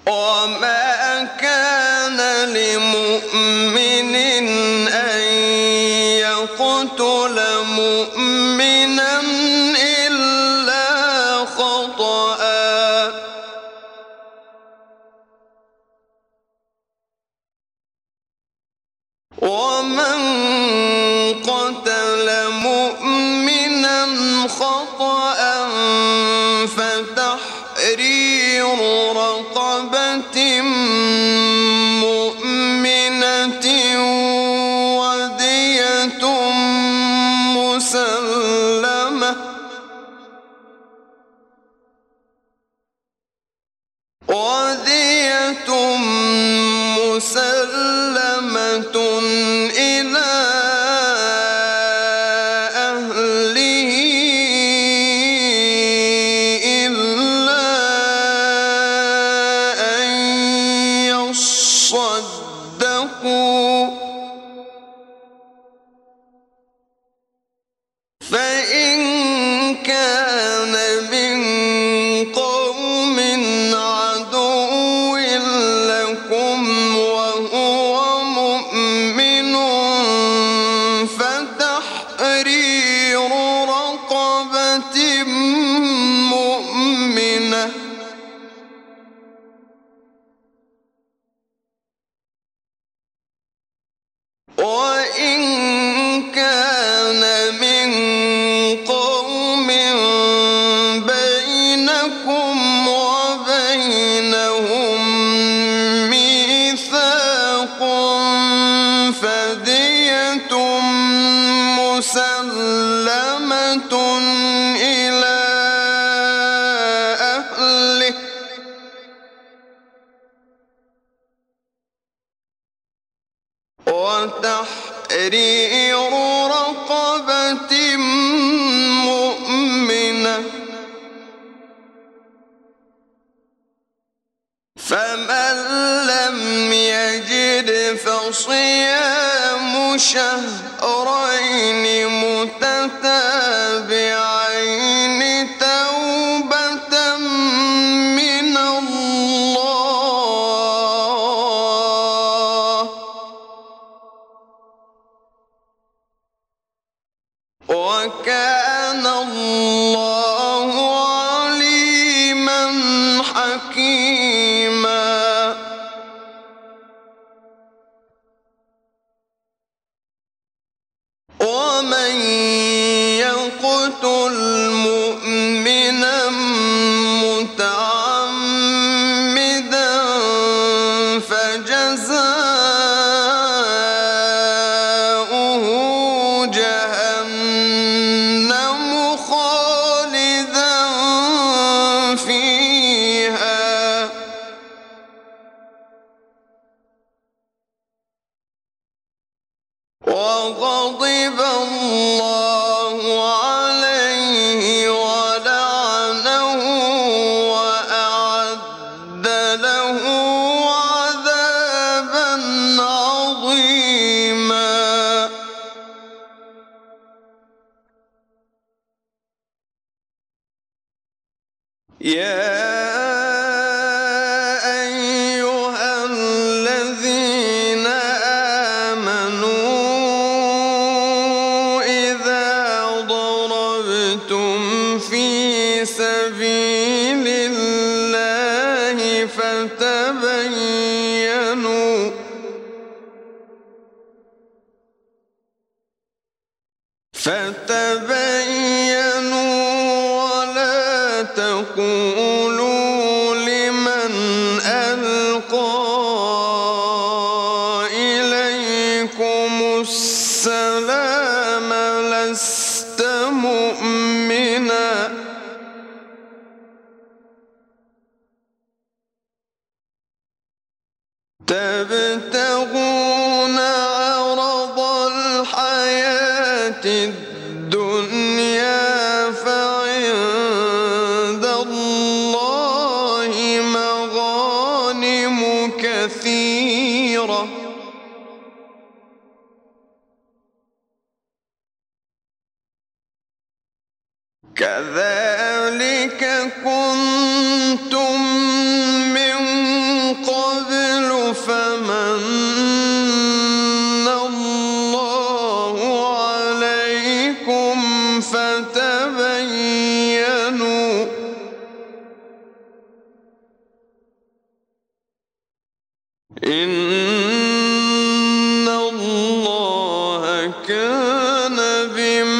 وما كان لمؤمن أن يقتل مؤمنا إلا خطأ ومن قتل مؤمنا خطأ فتحرير رقبة مؤمنة ودية مسلمة إلى أهله إلا أن يصدقوا فإن كان من قوم عدو لكم وهو مؤمن فتحرير رقبة مؤمنة وإن كان من قوم بينكم وبينهم ميثاق فدية مسلمة إلى أهله وتحرير رقبة مؤمنة فمن لم يجد فصيام شهرين متتابعين توبة من الله وكان الله عليما حكيما ومن يقتل مؤمنا متعمدا فجزاؤه جهنم خالدا فيها وغضب الله عليه ولعنه وأعد له عذابا عظيما يا أيها الذين آمنوا إذا ضربتم في سبيل الله فتبينوا ولا تقولوا لمن ألقى إليكم السلام لست مؤمنا تبتغون عرض الحياة الدنيا فعند الله مغانم كثيرة كذلك كنتم من إن الله كان بما